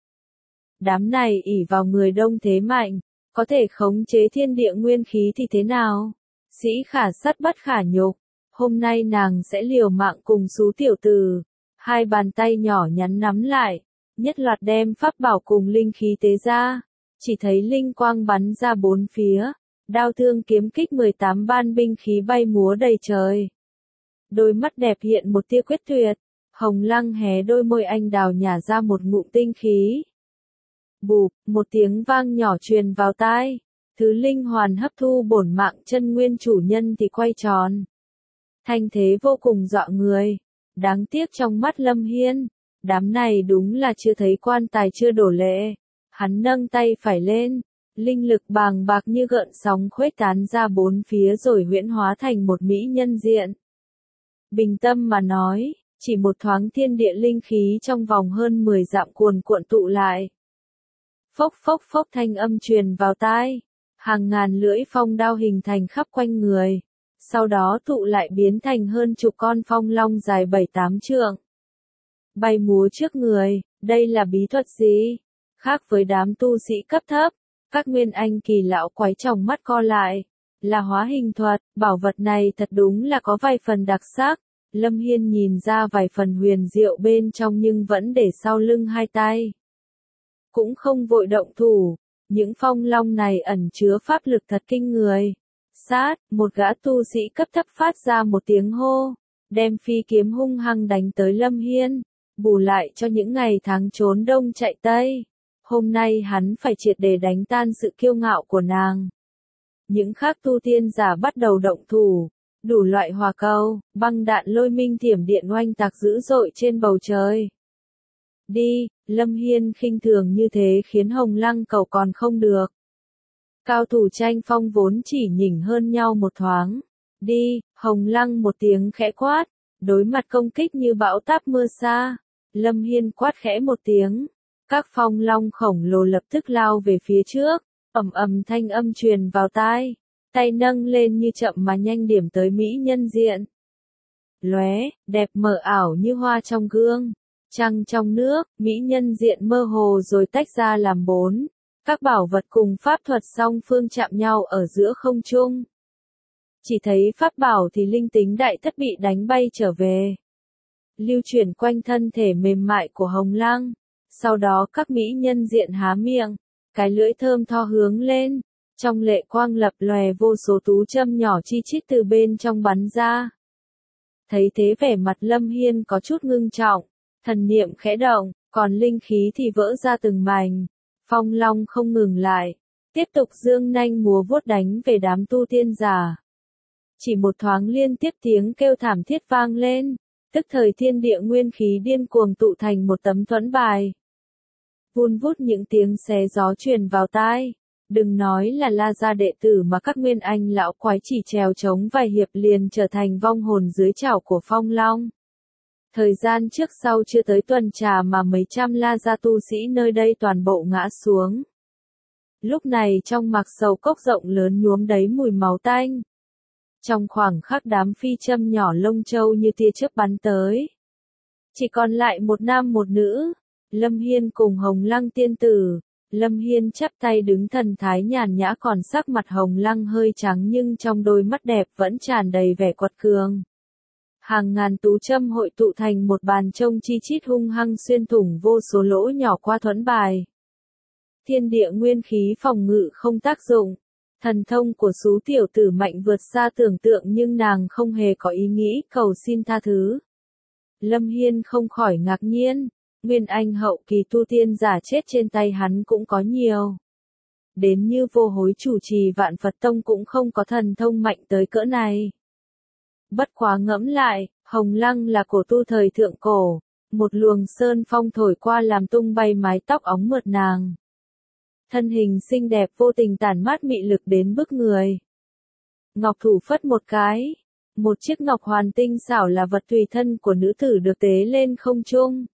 Đám này ỷ vào người đông thế mạnh, có thể khống chế thiên địa nguyên khí thì thế nào? Sĩ khả sắt bất khả nhục, hôm nay nàng sẽ liều mạng cùng xú tiểu tử. Hai bàn tay nhỏ nhắn nắm lại, nhất loạt đem pháp bảo cùng linh khí tế ra, chỉ thấy linh quang bắn ra bốn phía, đao thương kiếm kích mười tám ban binh khí bay múa đầy trời. Đôi mắt đẹp hiện một tia quyết tuyệt, Hồng Lăng hé đôi môi anh đào nhả ra một ngụm tinh khí. Bụp, một tiếng vang nhỏ truyền vào tai, thứ linh hoàn hấp thu bổn mạng chân nguyên chủ nhân thì quay tròn. Thanh thế vô cùng dọa người, đáng tiếc trong mắt Lâm Hiên, đám này đúng là chưa thấy quan tài chưa đổ lệ. Hắn nâng tay phải lên, linh lực bàng bạc như gợn sóng khuếch tán ra bốn phía rồi huyễn hóa thành một mỹ nhân diện. Bình tâm mà nói, chỉ một thoáng thiên địa linh khí trong vòng hơn mười dặm cuồn cuộn tụ lại. Phốc phốc phốc thanh âm truyền vào tai, hàng ngàn lưỡi phong đao hình thành khắp quanh người, sau đó tụ lại biến thành hơn chục con phong long dài bảy tám trượng. Bay múa trước người, đây là bí thuật gì? Khác với đám tu sĩ cấp thấp, các nguyên anh kỳ lão quái tròng mắt co lại, là hóa hình thuật, bảo vật này thật đúng là có vài phần đặc sắc. Lâm Hiên nhìn ra vài phần huyền diệu bên trong nhưng vẫn để sau lưng hai tay. Cũng không vội động thủ, những phong long này ẩn chứa pháp lực thật kinh người. Sát, một gã tu sĩ cấp thấp phát ra một tiếng hô, đem phi kiếm hung hăng đánh tới Lâm Hiên, bù lại cho những ngày tháng trốn đông chạy tây. Hôm nay hắn phải triệt để đánh tan sự kiêu ngạo của nàng. những khác tu tiên giả bắt đầu động thủ, đủ loại hỏa cầu, băng đạn lôi minh thiểm điện oanh tạc dữ dội trên bầu trời. Đi, Lâm Hiên khinh thường như thế khiến Hồng Lăng cầu còn không được. Cao thủ tranh phong vốn chỉ nhỉnh hơn nhau một thoáng. Đi, Hồng Lăng một tiếng khẽ quát, đối mặt công kích như bão táp mưa xa. Lâm Hiên quát khẽ một tiếng, các phong long khổng lồ lập tức lao về phía trước, ầm ầm thanh âm truyền vào tai, tay nâng lên như chậm mà nhanh điểm tới mỹ nhân diện. Lóe, đẹp mờ ảo như hoa trong gương, trăng trong nước, mỹ nhân diện mơ hồ rồi tách ra làm bốn. Các bảo vật cùng pháp thuật song phương chạm nhau ở giữa không trung. Chỉ thấy pháp bảo thì linh tính đại thất bị đánh bay trở về. Lưu chuyển quanh thân thể mềm mại của Hồng Lăng. Sau đó các mỹ nhân diện há miệng, cái lưỡi thơm tho hướng lên. Trong lệ quang lập lòe vô số tú châm nhỏ chi chít từ bên trong bắn ra. Thấy thế vẻ mặt Lâm Hiên có chút ngưng trọng, thần niệm khẽ động, còn linh khí thì vỡ ra từng mảnh. Phong long không ngừng lại, tiếp tục dương nanh múa vuốt đánh về đám tu tiên giả. Chỉ một thoáng liên tiếp tiếng kêu thảm thiết vang lên, tức thời thiên địa nguyên khí điên cuồng tụ thành một tấm thuẫn bài. Vun vút những tiếng xé gió truyền vào tai, đừng nói là La gia đệ tử mà các nguyên anh lão quái chỉ trèo trống vài hiệp liền trở thành vong hồn dưới chảo của phong long. Thời gian trước sau chưa tới tuần trà mà mấy trăm La gia tu sĩ nơi đây toàn bộ ngã xuống. Lúc này trong mạc sầu cốc rộng lớn nhuốm đầy mùi máu tanh. Trong khoảng khắc đám phi châm nhỏ lông châu như tia chớp bắn tới. Chỉ còn lại một nam một nữ, Lâm Hiên cùng Hồng Lăng tiên tử. Lâm Hiên chắp tay đứng thần thái nhàn nhã, còn sắc mặt Hồng Lăng hơi trắng nhưng trong đôi mắt đẹp vẫn tràn đầy vẻ quật cường. Hàng ngàn tú châm hội tụ thành một bàn trông chi chít hung hăng xuyên thủng vô số lỗ nhỏ qua thuẫn bài. Thiên địa nguyên khí phòng ngự không tác dụng. Thần thông của sú tiểu tử mạnh vượt xa tưởng tượng nhưng nàng không hề có ý nghĩ cầu xin tha thứ. Lâm Hiên không khỏi ngạc nhiên, nguyên anh hậu kỳ tu tiên giả chết trên tay hắn cũng có nhiều. Đến như vô hối chủ trì Vạn Phật Tông cũng không có thần thông mạnh tới cỡ này. Bất quá ngẫm lại, Hồng Lăng là cổ tu thời thượng cổ, một luồng sơn phong thổi qua làm tung bay mái tóc óng mượt nàng. Thân hình xinh đẹp vô tình tản mát mị lực đến bức người. Ngọc thủ phất một cái, một chiếc ngọc hoàn tinh xảo là vật tùy thân của nữ tử được tế lên không trung.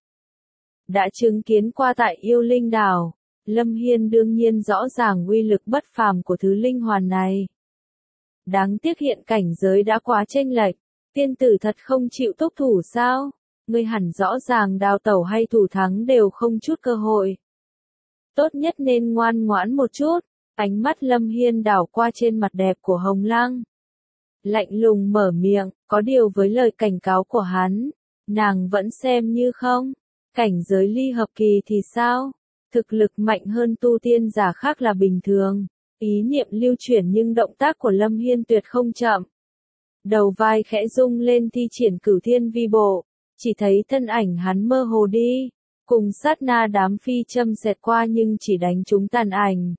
Đã chứng kiến qua tại Yêu Linh Đảo, Lâm Hiên đương nhiên rõ ràng uy lực bất phàm của thứ linh hoàn này. Đáng tiếc hiện cảnh giới đã quá chênh lệch, tiên tử thật không chịu tốc thủ sao? Ngươi hẳn rõ ràng đào tẩu hay thủ thắng đều không chút cơ hội. Tốt nhất nên ngoan ngoãn một chút. Ánh mắt Lâm Hiên đảo qua trên mặt đẹp của Hồng Lăng. Lạnh lùng mở miệng, có điều với lời cảnh cáo của hắn, nàng vẫn xem như không. Cảnh giới ly hợp kỳ thì sao? Thực lực mạnh hơn tu tiên giả khác là bình thường. Ý niệm lưu chuyển nhưng động tác của Lâm Hiên tuyệt không chậm. Đầu vai khẽ rung lên thi triển cửu thiên vi bộ, chỉ thấy thân ảnh hắn mơ hồ đi. Cùng sát na đám phi châm xẹt qua nhưng chỉ đánh trúng tàn ảnh.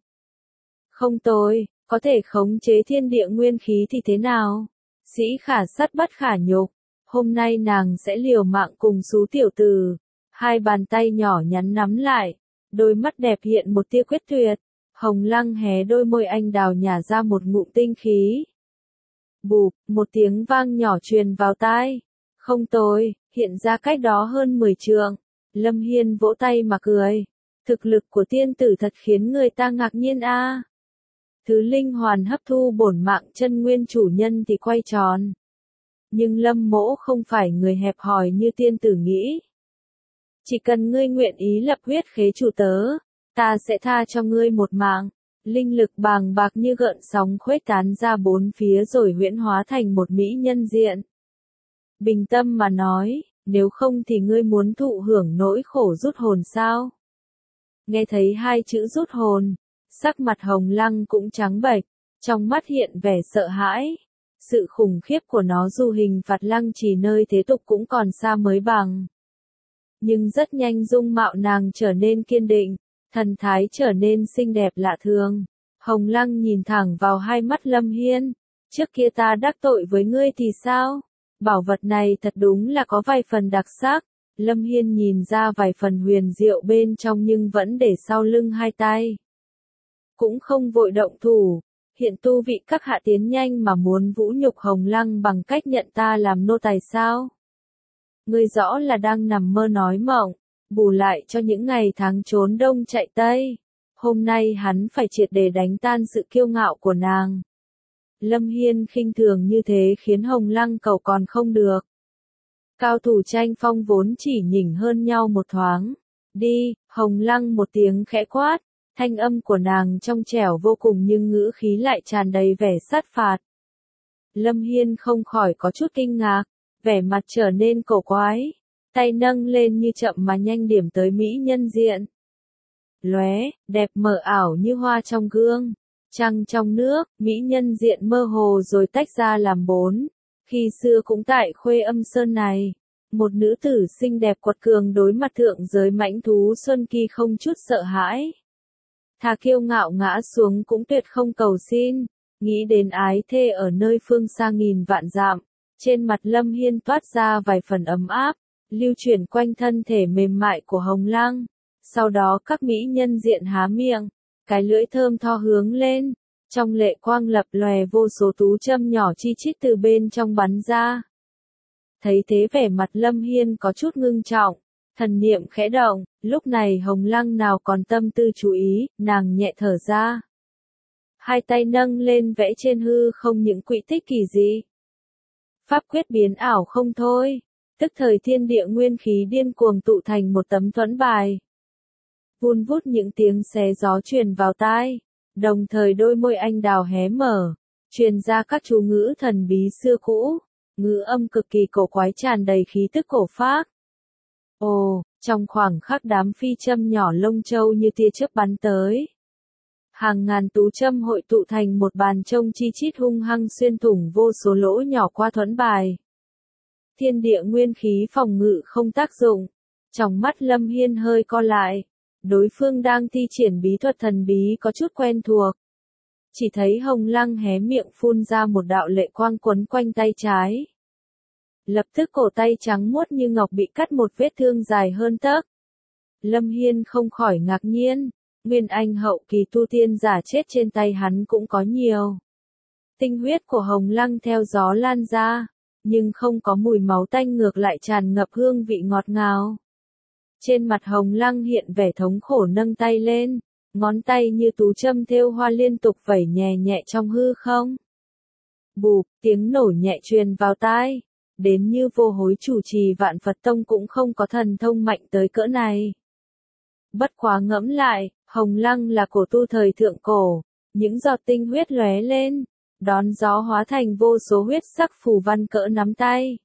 Không tồi, có thể khống chế thiên địa nguyên khí thì thế nào? Sĩ khả sắt bất khả nhục. Hôm nay nàng sẽ liều mạng cùng sú tiểu tử. Hai bàn tay nhỏ nhắn nắm lại, đôi mắt đẹp hiện một tia quyết tuyệt. Hồng Lăng hé đôi môi anh đào nhả ra một ngụm tinh khí. Bụp, một tiếng vang nhỏ truyền vào tai. Không tồi, hiện ra cách đó hơn mười trượng. Lâm Hiên vỗ tay mà cười. Thực lực của tiên tử thật khiến người ta ngạc nhiên a. À. Thứ linh hoàn hấp thu bổn mạng chân nguyên chủ nhân thì quay tròn. Nhưng Lâm Mỗ không phải người hẹp hòi như tiên tử nghĩ. Chỉ cần ngươi nguyện ý lập huyết khế chủ tớ, ta sẽ tha cho ngươi một mạng. Linh lực bàng bạc như gợn sóng khuếch tán ra bốn phía rồi huyễn hóa thành một mỹ nhân diện. Bình tâm mà nói, nếu không thì ngươi muốn thụ hưởng nỗi khổ rút hồn sao? Nghe thấy hai chữ rút hồn, sắc mặt Hồng Lăng cũng trắng bệch, trong mắt hiện vẻ sợ hãi. Sự khủng khiếp của nó dù hình phạt lăng trì nơi thế tục cũng còn xa mới bằng. Nhưng rất nhanh dung mạo nàng trở nên kiên định, thần thái trở nên xinh đẹp lạ thường. Hồng Lăng nhìn thẳng vào hai mắt Lâm Hiên. Trước kia ta đắc tội với ngươi thì sao? Bảo vật này thật đúng là có vài phần đặc sắc. Lâm Hiên nhìn ra vài phần huyền diệu bên trong nhưng vẫn để sau lưng hai tay. Cũng không vội động thủ. Hiện tu vị các hạ tiến nhanh mà muốn vũ nhục Hồng Lăng bằng cách nhận ta làm nô tài sao? Ngươi rõ là đang nằm mơ nói mộng, bù lại cho những ngày tháng trốn đông chạy tây. Hôm nay hắn phải triệt để đánh tan sự kiêu ngạo của nàng. Lâm Hiên khinh thường như thế khiến Hồng Lăng cầu còn không được. Cao thủ tranh phong vốn chỉ nhỉnh hơn nhau một thoáng. Đi, Hồng Lăng một tiếng khẽ quát, thanh âm của nàng trong trẻo vô cùng nhưng ngữ khí lại tràn đầy vẻ sát phạt. Lâm Hiên không khỏi có chút kinh ngạc, vẻ mặt trở nên cổ quái, tay nâng lên như chậm mà nhanh điểm tới mỹ nhân diện. Lóe, đẹp mờ ảo như hoa trong gương, trăng trong nước, mỹ nhân diện mơ hồ rồi tách ra làm bốn. Khi xưa cũng tại Khuê Âm Sơn này, một nữ tử xinh đẹp quật cường đối mặt thượng giới mãnh thú Xuân Kỳ không chút sợ hãi. Thà kiêu ngạo ngã xuống cũng tuyệt không cầu xin, nghĩ đến ái thê ở nơi phương xa nghìn vạn dặm, trên mặt Lâm Hiên toát ra vài phần ấm áp, lưu chuyển quanh thân thể mềm mại của Hồng Lăng. Sau đó các mỹ nhân diện há miệng, cái lưỡi thơm tho hướng lên, trong lệ quang lập lòe vô số tú châm nhỏ chi chít từ bên trong bắn ra. Thấy thế vẻ mặt Lâm Hiên có chút ngưng trọng, thần niệm khẽ động, lúc này Hồng Lăng nào còn tâm tư chú ý, nàng nhẹ thở ra. Hai tay nâng lên vẽ trên hư không những quỹ tích kỳ dị. Pháp quyết biến ảo không thôi, tức thời thiên địa nguyên khí điên cuồng tụ thành một tấm thuẫn bài. Vun vút những tiếng xé gió truyền vào tai, đồng thời đôi môi anh đào hé mở, truyền ra các chú ngữ thần bí xưa cũ, ngữ âm cực kỳ cổ quái tràn đầy khí tức cổ phác. Ồ, trong khoảng khắc đám phi châm nhỏ lông châu như tia chớp bắn tới. Hàng ngàn tú châm hội tụ thành một bàn trông chi chít hung hăng xuyên thủng vô số lỗ nhỏ qua thuẫn bài. Thiên địa nguyên khí phòng ngự không tác dụng, trong mắt Lâm Hiên hơi co lại. Đối phương đang thi triển bí thuật thần bí có chút quen thuộc. Chỉ thấy Hồng Lăng hé miệng phun ra một đạo lệ quang quấn quanh tay trái. Lập tức cổ tay trắng muốt như ngọc bị cắt một vết thương dài hơn tấc. Lâm Hiên không khỏi ngạc nhiên, nguyên anh hậu kỳ tu tiên giả chết trên tay hắn cũng có nhiều. Tinh huyết của Hồng Lăng theo gió lan ra, nhưng không có mùi máu tanh, ngược lại tràn ngập hương vị ngọt ngào. Trên mặt Hồng Lăng hiện vẻ thống khổ nâng tay lên, ngón tay như tú châm thêu hoa liên tục vẩy nhẹ nhẹ trong hư không. Bụp, tiếng nổ nhẹ truyền vào tai, đến như vô hối chủ trì Vạn Phật Tông cũng không có thần thông mạnh tới cỡ này. Bất quá ngẫm lại, Hồng Lăng là cổ tu thời thượng cổ, những giọt tinh huyết lóe lên, đón gió hóa thành vô số huyết sắc phù văn cỡ nắm tay.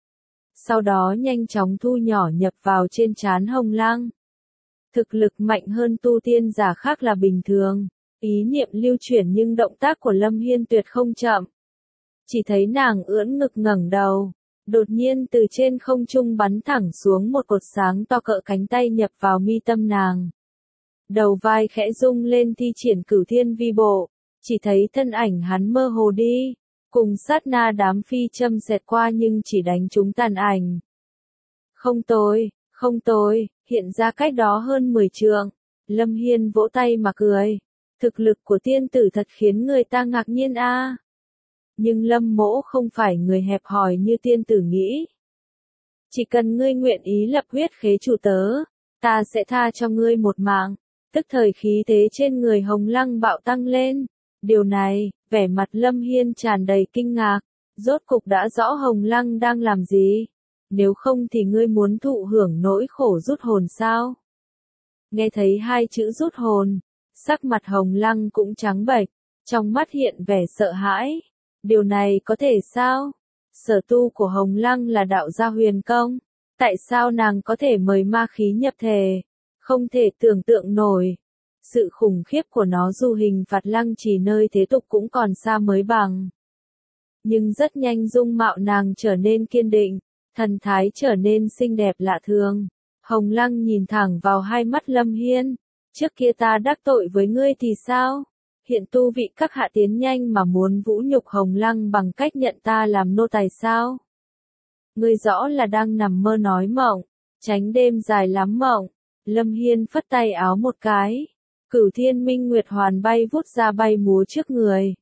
Sau đó nhanh chóng thu nhỏ nhập vào trên trán Hồng Lăng. Thực lực mạnh hơn tu tiên giả khác là bình thường, ý niệm lưu chuyển nhưng động tác của Lâm Hiên tuyệt không chậm. Chỉ thấy nàng ưỡn ngực ngẩng đầu, đột nhiên từ trên không trung bắn thẳng xuống một cột sáng to cỡ cánh tay nhập vào mi tâm nàng. Đầu vai khẽ rung lên thi triển Cửu Thiên Vi Bộ, chỉ thấy thân ảnh hắn mơ hồ đi. Cùng sát na đám phi châm xẹt qua nhưng chỉ đánh trúng tàn ảnh. Không tồi, không tồi, hiện ra cách đó hơn mười trượng. Lâm Hiên vỗ tay mà cười. Thực lực của tiên tử thật khiến người ta ngạc nhiên a. À. Nhưng Lâm Mỗ không phải người hẹp hòi như tiên tử nghĩ. Chỉ cần ngươi nguyện ý lập huyết khế chủ tớ, ta sẽ tha cho ngươi một mạng. Tức thời khí thế trên người Hồng Lăng bạo tăng lên. Điều này, vẻ mặt Lâm Hiên tràn đầy kinh ngạc, rốt cục đã rõ Hồng Lăng đang làm gì. Nếu không thì ngươi muốn thụ hưởng nỗi khổ rút hồn sao? Nghe thấy hai chữ rút hồn, sắc mặt Hồng Lăng cũng trắng bệch, trong mắt hiện vẻ sợ hãi. Điều này có thể sao? Sở tu của Hồng Lăng là đạo gia huyền công, tại sao nàng có thể mời ma khí nhập thể? Không thể tưởng tượng nổi. Sự khủng khiếp của nó dù hình phạt Lăng Trì nơi thế tục cũng còn xa mới bằng. Nhưng rất nhanh dung mạo nàng trở nên kiên định, thần thái trở nên xinh đẹp lạ thường. Hồng Lăng nhìn thẳng vào hai mắt Lâm Hiên. Trước kia ta đắc tội với ngươi thì sao? hiện tu vị các hạ tiến nhanh mà muốn vũ nhục Hồng Lăng bằng cách nhận ta làm nô tài sao? Ngươi rõ là đang nằm mơ nói mộng, tránh đêm dài lắm mộng. Lâm Hiên phất tay áo một cái, Cửu Thiên Minh Nguyệt Hoàn bay vút ra bay múa trước người.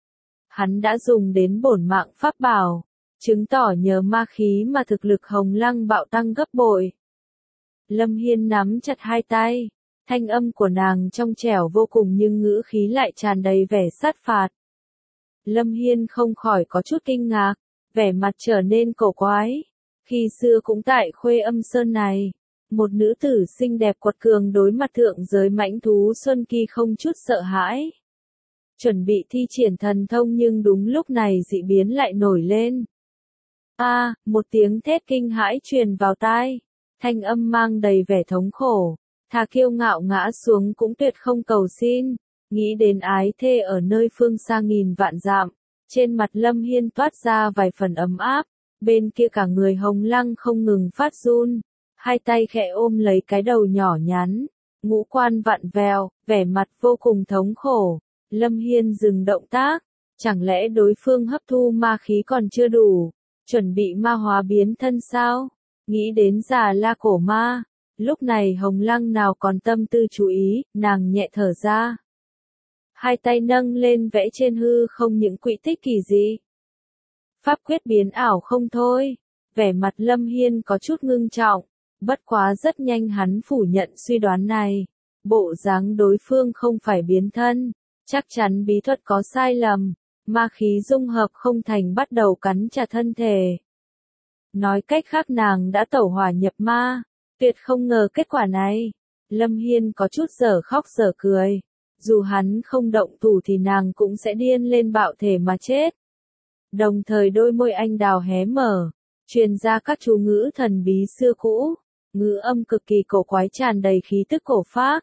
Hắn đã dùng đến bổn mạng pháp bảo, chứng tỏ nhờ ma khí mà thực lực Hồng Lăng bạo tăng gấp bội. Lâm Hiên nắm chặt hai tay, thanh âm của nàng trong trẻo vô cùng nhưng ngữ khí lại tràn đầy vẻ sát phạt. Lâm Hiên không khỏi có chút kinh ngạc, vẻ mặt trở nên cổ quái. Khi xưa cũng tại Khuê Âm Sơn này, một nữ tử xinh đẹp quật cường đối mặt thượng giới mãnh thú Xuân Kỳ không chút sợ hãi. Chuẩn bị thi triển thần thông nhưng đúng lúc này dị biến lại nổi lên. A, à, một tiếng thét kinh hãi truyền vào tai, thanh âm mang đầy vẻ thống khổ, thà kiêu ngạo ngã xuống cũng tuyệt không cầu xin, nghĩ đến ái thê ở nơi phương xa nghìn vạn dặm, trên mặt Lâm Hiên toát ra vài phần ấm áp, bên kia cả người Hồng Lăng không ngừng phát run, hai tay khẽ ôm lấy cái đầu nhỏ nhắn, ngũ quan vặn vẹo, vẻ mặt vô cùng thống khổ. Lâm Hiên dừng động tác, chẳng lẽ đối phương hấp thu ma khí còn chưa đủ, chuẩn bị ma hóa biến thân sao? Nghĩ đến Già La cổ ma, lúc này Hồng Lăng nào còn tâm tư chú ý, nàng nhẹ thở ra. Hai tay nâng lên vẽ trên hư không những quỹ tích kỳ dị. Pháp quyết biến ảo không thôi, vẻ mặt Lâm Hiên có chút ngưng trọng, bất quá rất nhanh hắn phủ nhận suy đoán này, bộ dáng đối phương không phải biến thân. Chắc chắn bí thuật có sai lầm, ma khí dung hợp không thành bắt đầu cắn trả thân thể. Nói cách khác nàng đã tẩu hỏa nhập ma, tuyệt không ngờ kết quả này. Lâm Hiên có chút dở khóc dở cười, dù hắn không động thủ thì nàng cũng sẽ điên lên bạo thể mà chết. Đồng thời đôi môi anh đào hé mở, truyền ra các chú ngữ thần bí xưa cũ, ngữ âm cực kỳ cổ quái tràn đầy khí tức cổ phác.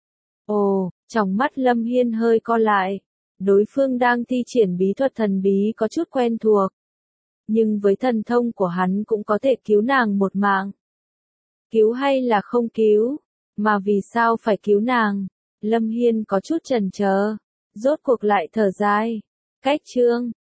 Ồ, trong mắt Lâm Hiên hơi co lại, đối phương đang thi triển bí thuật thần bí có chút quen thuộc. Nhưng với thần thông của hắn cũng có thể cứu nàng một mạng. Cứu hay là không cứu? Mà vì sao phải cứu nàng? Lâm Hiên có chút chần chờ, rốt cuộc lại thở dài. Cách chương